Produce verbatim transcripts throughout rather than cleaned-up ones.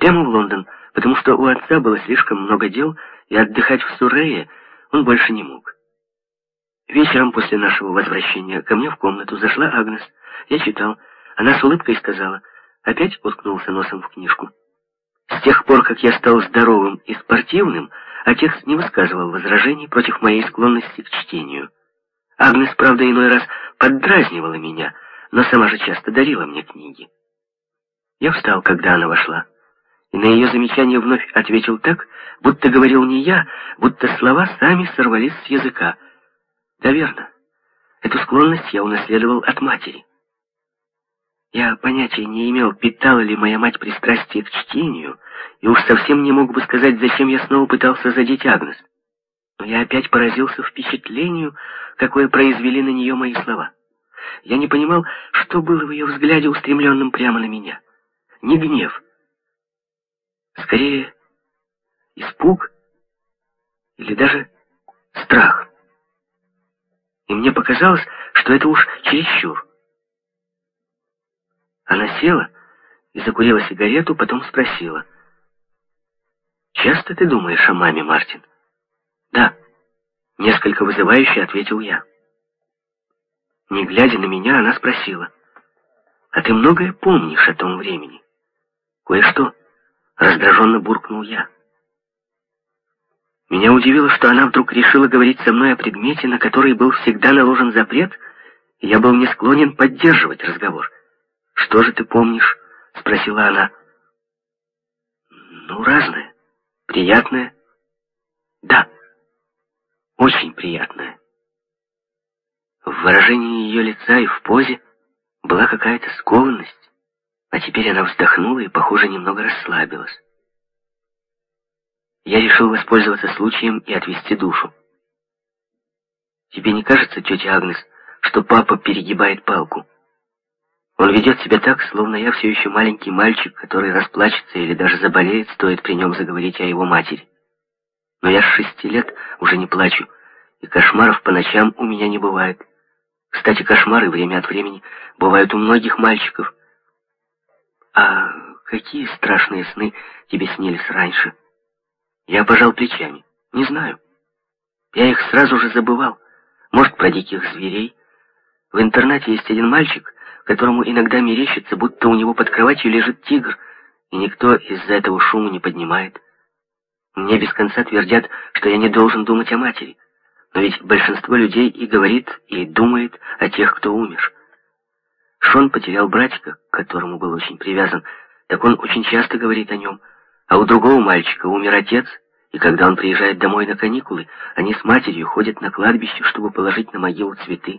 Прямо в Лондон, потому что у отца было слишком много дел, и отдыхать в Суррее он больше не мог. Вечером после нашего возвращения ко мне в комнату зашла Агнес. Я читал. Она с улыбкой сказала: опять уткнулся носом в книжку. С тех пор, как я стал здоровым и спортивным, отец не высказывал возражений против моей склонности к чтению. Агнес, правда, иной раз поддразнивала меня, но сама же часто дарила мне книги. Я встал, когда она вошла, и на ее замечание вновь ответил так, будто говорил не я, будто слова сами сорвались с языка. Да, верно. Эту склонность я унаследовал от матери. Я понятия не имел, питала ли моя мать пристрастие к чтению, и уж совсем не мог бы сказать, зачем я снова пытался задеть Агнес. Но я опять поразился впечатлению, какое произвели на нее мои слова. Я не понимал, что было в ее взгляде, устремленном прямо на меня. Не гнев. Скорее, испуг или даже страх. И мне показалось, что это уж чересчур. Она села и закурила сигарету, потом спросила: «Часто ты думаешь о маме, Мартин?» «Да», — несколько вызывающе ответил я. Не глядя на меня, она спросила: «А ты многое помнишь о том времени?» «Кое-что», — раздраженно буркнул я. Меня удивило, что она вдруг решила говорить со мной о предмете, на который был всегда наложен запрет, и я был не склонен поддерживать разговор. «Что же ты помнишь?» — спросила она. «Ну, разное. Приятное». «Да, очень приятное». В выражении ее лица и в позе была какая-то скованность, а теперь она вздохнула и, похоже, немного расслабилась. Я решил воспользоваться случаем и отвести душу. «Тебе не кажется, тетя Агнес, что папа перегибает палку? Он ведет себя так, словно я все еще маленький мальчик, который расплачется или даже заболеет, стоит при нем заговорить о его матери. Но я с шести лет уже не плачу, и кошмаров по ночам у меня не бывает. Кстати, кошмары время от времени бывают у многих мальчиков. А какие страшные сны тебе снились раньше?» Я пожал плечами. Не знаю. Я их сразу же забывал. Может, про диких зверей. В интернате есть один мальчик, которому иногда мерещится, будто у него под кроватью лежит тигр, и никто из-за этого шуму не поднимает. Мне без конца твердят, что я не должен думать о матери. Но ведь большинство людей и говорит, и думает о тех, кто умер. Шон потерял братика, к которому был очень привязан, так он очень часто говорит о нем. А у другого мальчика умер отец, и когда он приезжает домой на каникулы, они с матерью ходят на кладбище, чтобы положить на могилу цветы.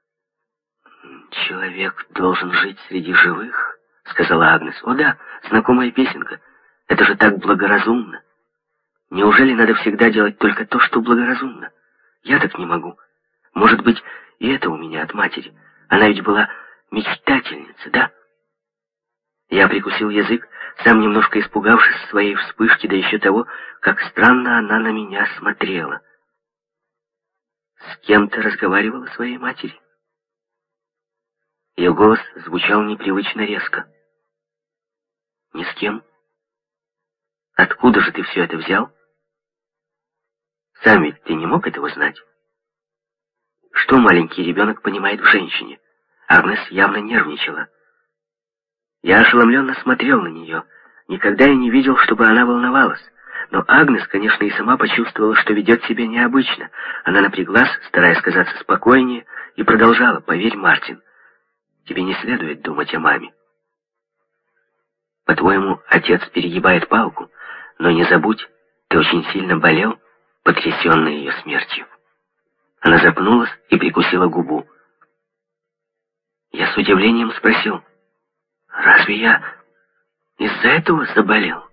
«Человек должен жить среди живых», — сказала Агнес. «О да, знакомая песенка. Это же так благоразумно. Неужели надо всегда делать только то, что благоразумно? Я так не могу. Может быть, и это у меня от матери. Она ведь была мечтательница, да?» Я прикусил язык, сам немножко испугавшись своей вспышки, да еще того, как странно она на меня смотрела. «С кем ты разговаривала о своей матери?» Ее голос звучал непривычно резко. «Ни с кем. Откуда же ты все это взял? Сам ведь ты не мог этого знать. Что маленький ребенок понимает в женщине?» Агнес явно нервничала. Я ошеломленно смотрел на нее. Никогда я не видел, чтобы она волновалась. Но Агнес, конечно, и сама почувствовала, что ведет себя необычно. Она напряглась, стараясь казаться спокойнее, и продолжала: «Поверь, Мартин, тебе не следует думать о маме. По-твоему, отец перегибает палку, но не забудь, ты очень сильно болел, потрясенный ее смертью». Она запнулась и прикусила губу. Я с удивлением спросил: «Разве я из-за этого заболел?»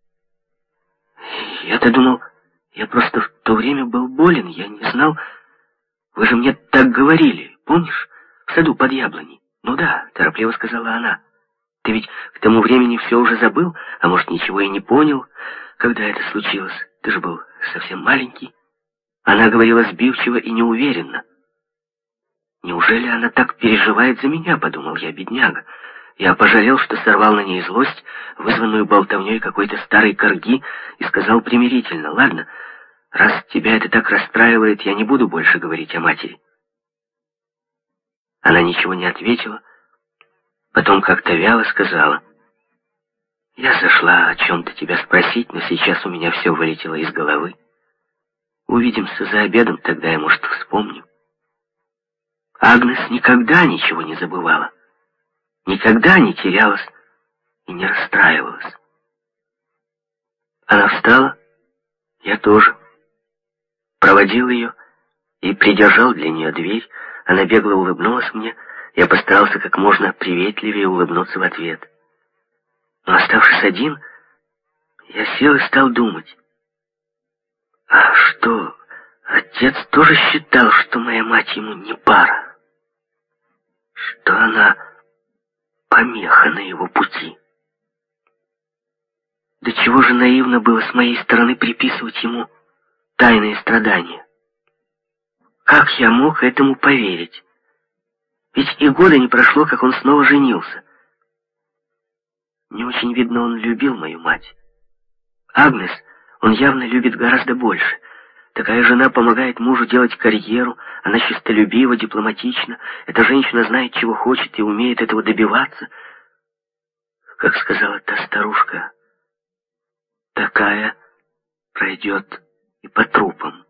Я-то думал, я просто в то время был болен, я не знал. Вы же мне так говорили, помнишь, в саду под яблоней? «Ну да», — торопливо сказала она. «Ты ведь к тому времени все уже забыл, а может, ничего и не понял, когда это случилось. Ты же был совсем маленький». Она говорила сбивчиво и неуверенно. «Неужели она так переживает за меня?» — подумал я, бедняга. Я пожалел, что сорвал на ней злость, вызванную болтовней какой-то старой корги, и сказал примирительно: «Ладно, раз тебя это так расстраивает, я не буду больше говорить о матери». Она ничего не ответила, потом как-то вяло сказала: «Я зашла о чем-то тебя спросить, но сейчас у меня все вылетело из головы. Увидимся за обедом, тогда я, может, вспомню». Агнес никогда ничего не забывала, никогда не терялась и не расстраивалась. Она встала, я тоже. Проводил ее и придержал для нее дверь. Она бегло улыбнулась мне, я постарался как можно приветливее улыбнуться в ответ. Но, оставшись один, я сел и стал думать. А что, отец тоже считал, что моя мать ему не пара? Что она помеха на его пути? До чего же наивно было с моей стороны приписывать ему тайные страдания? Как я мог этому поверить? Ведь и года не прошло, как он снова женился. Не очень видно, он любил мою мать. Агнес он явно любит гораздо больше. Такая жена помогает мужу делать карьеру, она честолюбива, дипломатична. Эта женщина знает, чего хочет, и умеет этого добиваться. Как сказала та старушка, такая пройдет и по трупам.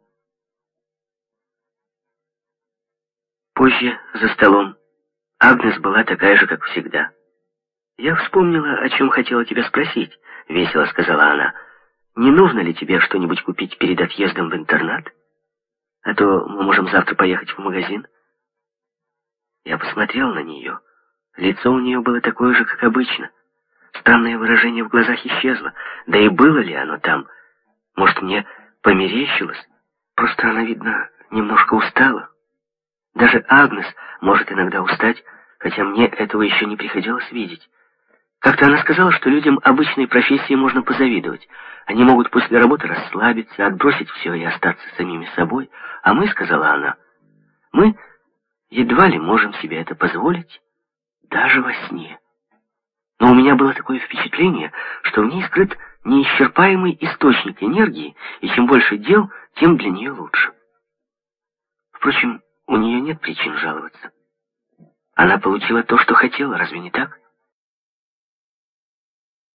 Позже, за столом, Агнес была такая же, как всегда. «Я вспомнила, о чем хотела тебя спросить», — весело сказала она. «Не нужно ли тебе что-нибудь купить перед отъездом в интернат? А то мы можем завтра поехать в магазин». Я посмотрел на нее. Лицо у нее было такое же, как обычно. Странное выражение в глазах исчезло. Да и было ли оно там? Может, мне померещилось? Просто она, видно, немножко устала. Даже Агнес может иногда устать, хотя мне этого еще не приходилось видеть. Как-то она сказала, что людям обычной профессии можно позавидовать. Они могут после работы расслабиться, отбросить все и остаться самими собой. А мы, сказала она, мы едва ли можем себе это позволить даже во сне. Но у меня было такое впечатление, что в ней скрыт неисчерпаемый источник энергии, и чем больше дел, тем для нее лучше. Впрочем, у нее нет причин жаловаться. Она получила то, что хотела, разве не так?